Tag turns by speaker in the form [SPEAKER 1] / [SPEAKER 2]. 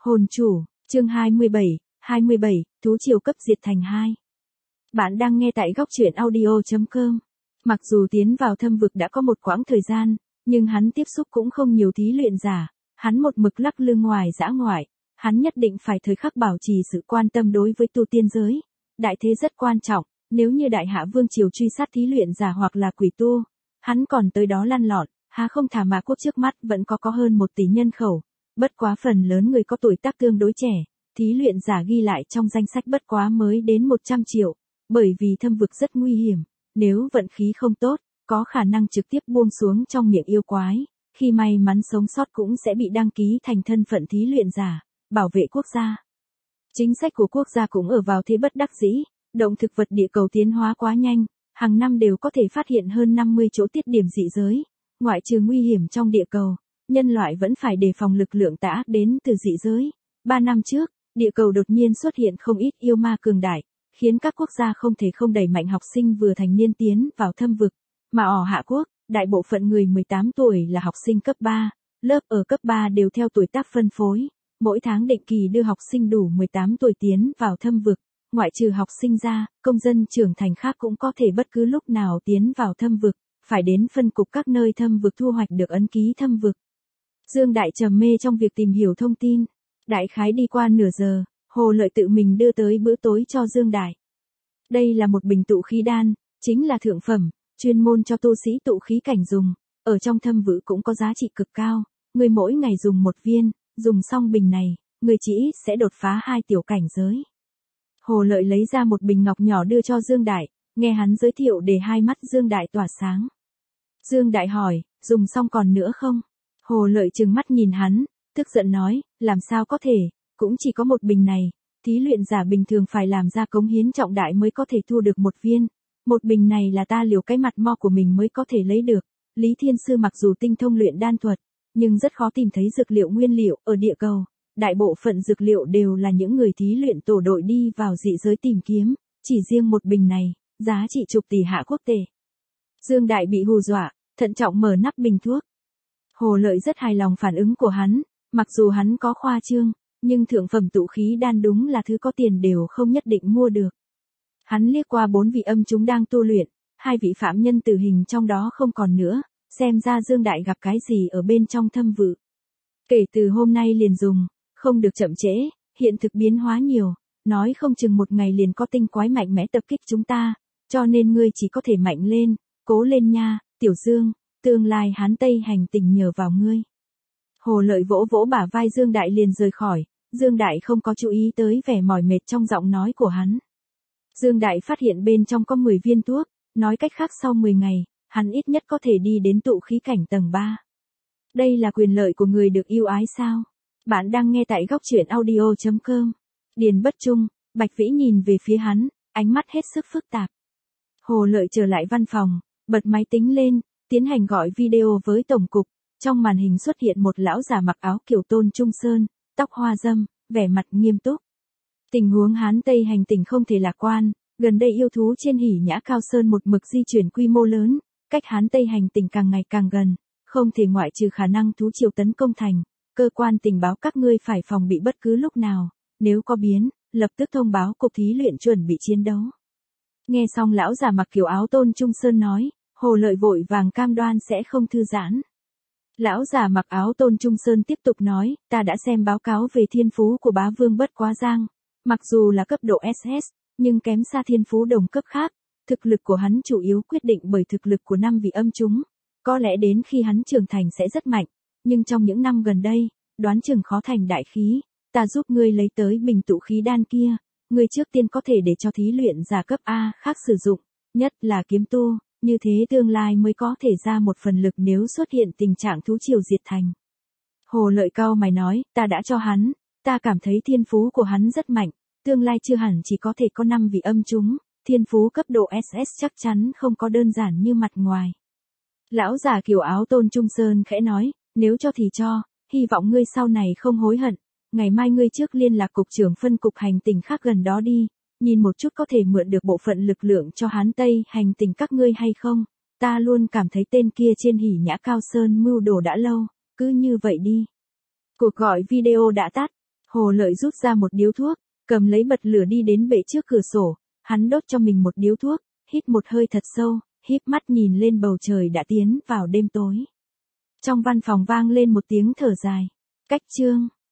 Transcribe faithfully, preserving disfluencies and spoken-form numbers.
[SPEAKER 1] Hồn chủ, chương hai mươi bảy, hai mươi bảy, thú triều cấp diệt thành hai. Bạn đang nghe tại góc truyện audio chấm com. Mặc dù tiến vào thâm vực đã có một quãng thời gian, nhưng hắn tiếp xúc cũng không nhiều thí luyện giả, hắn một mực lắc lư ngoài dã ngoại, hắn nhất định phải thời khắc bảo trì sự quan tâm đối với tu tiên giới. Đại thế rất quan trọng, nếu như đại hạ vương triều truy sát thí luyện giả hoặc là quỷ tu, hắn còn tới đó lăn lộn, há không thả mà quốc trước mắt vẫn có có hơn một tỷ nhân khẩu. Bất quá phần lớn người có tuổi tác tương đối trẻ, thí luyện giả ghi lại trong danh sách bất quá mới đến một trăm triệu, bởi vì thâm vực rất nguy hiểm, nếu vận khí không tốt, có khả năng trực tiếp buông xuống trong miệng yêu quái, khi may mắn sống sót cũng sẽ bị đăng ký thành thân phận thí luyện giả, bảo vệ quốc gia. Chính sách của quốc gia cũng ở vào thế bất đắc dĩ, động thực vật địa cầu tiến hóa quá nhanh, hàng năm đều có thể phát hiện hơn năm mươi chỗ tiết điểm dị giới, ngoại trừ nguy hiểm trong địa cầu. Nhân loại vẫn phải đề phòng lực lượng tà ác đến từ dị giới. Ba năm trước, địa cầu đột nhiên xuất hiện không ít yêu ma cường đại, khiến các quốc gia không thể không đẩy mạnh học sinh vừa thành niên tiến vào thâm vực. Mà ở Hạ Quốc, đại bộ phận người mười tám tuổi là học sinh cấp ba, lớp ở cấp ba đều theo tuổi tác phân phối, mỗi tháng định kỳ đưa học sinh đủ mười tám tuổi tiến vào thâm vực. Ngoại trừ học sinh ra, công dân trưởng thành khác cũng có thể bất cứ lúc nào tiến vào thâm vực, phải đến phân cục các nơi thâm vực thu hoạch được ấn ký thâm vực. Dương Đại trầm mê trong việc tìm hiểu thông tin. Đại khái đi qua nửa giờ, Hồ Lợi tự mình đưa tới bữa tối cho Dương Đại. Đây là một bình tụ khí đan, chính là thượng phẩm, chuyên môn cho tu sĩ tụ khí cảnh dùng. Ở trong thâm vực cũng có giá trị cực cao, người mỗi ngày dùng một viên, dùng xong bình này, người chỉ ít sẽ đột phá hai tiểu cảnh giới. Hồ Lợi lấy ra một bình ngọc nhỏ đưa cho Dương Đại, nghe hắn giới thiệu để hai mắt Dương Đại tỏa sáng. Dương Đại hỏi, dùng xong còn nữa không? Hồ Lợi trừng mắt nhìn hắn, tức giận nói, làm sao có thể, cũng chỉ có một bình này, thí luyện giả bình thường phải làm ra cống hiến trọng đại mới có thể thu được một viên, một bình này là ta liều cái mặt mo của mình mới có thể lấy được. Lý Thiên Sư mặc dù tinh thông luyện đan thuật, nhưng rất khó tìm thấy dược liệu nguyên liệu ở địa cầu, đại bộ phận dược liệu đều là những người thí luyện tổ đội đi vào dị giới tìm kiếm, chỉ riêng một bình này, giá trị chục tỷ hạ quốc tệ. Dương Đại bị hù dọa, thận trọng mở nắp bình thuốc. Hồ Lợi rất hài lòng phản ứng của hắn, mặc dù hắn có khoa trương, nhưng thượng phẩm tụ khí đan đúng là thứ có tiền đều không nhất định mua được. Hắn liếc qua bốn vị âm chúng đang tu luyện, hai vị phạm nhân tử hình trong đó không còn nữa, xem ra Dương Đại gặp cái gì ở bên trong thâm vực. Kể từ hôm nay liền dùng, không được chậm trễ, hiện thực biến hóa nhiều, nói không chừng một ngày liền có tinh quái mạnh mẽ tập kích chúng ta, cho nên ngươi chỉ có thể mạnh lên, cố lên nha, Tiểu Dương. Tương lai Hán Tây hành tình nhờ vào ngươi. Hồ Lợi vỗ vỗ bả vai Dương Đại liền rời khỏi, Dương Đại không có chú ý tới vẻ mỏi mệt trong giọng nói của hắn. Dương Đại phát hiện bên trong có mười viên thuốc, nói cách khác sau mười ngày, hắn ít nhất có thể đi đến tụ khí cảnh tầng ba. Đây là quyền lợi của người được yêu ái sao? Bạn đang nghe tại góc truyện audio chấm com. Điền Bất Trung, Bạch Vĩ nhìn về phía hắn, ánh mắt hết sức phức tạp. Hồ Lợi trở lại văn phòng, bật máy tính lên, tiến hành gọi video với tổng cục, trong màn hình xuất hiện một lão già mặc áo kiểu Tôn Trung Sơn, tóc hoa râm, vẻ mặt nghiêm túc. Tình huống Hán Tây hành tình không thể lạc quan, gần đây yêu thú trên Hỉ Nhã Cao Sơn một mực di chuyển quy mô lớn, cách Hán Tây hành tình càng ngày càng gần, không thể ngoại trừ khả năng thú triều tấn công thành, cơ quan tình báo các ngươi phải phòng bị bất cứ lúc nào, nếu có biến, lập tức thông báo cục thí luyện chuẩn bị chiến đấu. Nghe xong lão già mặc kiểu áo Tôn Trung Sơn nói, Hồ Lợi vội vàng cam đoan sẽ không thư giãn. Lão già mặc áo Tôn Trung Sơn tiếp tục nói, ta đã xem báo cáo về thiên phú của bá vương Bất Quá Giang, mặc dù là cấp độ ét ét, nhưng kém xa thiên phú đồng cấp khác, thực lực của hắn chủ yếu quyết định bởi thực lực của năm vị âm chúng, có lẽ đến khi hắn trưởng thành sẽ rất mạnh, nhưng trong những năm gần đây, đoán chừng khó thành đại khí, ta giúp ngươi lấy tới bình tụ khí đan kia, ngươi trước tiên có thể để cho thí luyện giả cấp A khác sử dụng, nhất là kiếm tu. Như thế tương lai mới có thể ra một phần lực nếu xuất hiện tình trạng thú triều diệt thành. Hồ Lợi cau mày nói, ta đã cho hắn, ta cảm thấy thiên phú của hắn rất mạnh, tương lai chưa hẳn chỉ có thể có năm vị âm chúng, thiên phú cấp độ ét ét chắc chắn không có đơn giản như mặt ngoài. Lão già kiểu áo Tôn Trung Sơn khẽ nói, nếu cho thì cho, hy vọng ngươi sau này không hối hận, ngày mai ngươi trước liên lạc cục trưởng phân cục hành tình khác gần đó đi. Nhìn một chút có thể mượn được bộ phận lực lượng cho Hán Tây hành tình các ngươi hay không, ta luôn cảm thấy tên kia trên Hỉ Nhã Cao Sơn mưu đồ đã lâu, cứ như vậy đi. Cuộc gọi video đã tắt, Hồ Lợi rút ra một điếu thuốc, cầm lấy bật lửa đi đến bệ trước cửa sổ, hắn đốt cho mình một điếu thuốc, hít một hơi thật sâu, híp mắt nhìn lên bầu trời đã tiến vào đêm tối. Trong văn phòng vang lên một tiếng thở dài. Cách chương.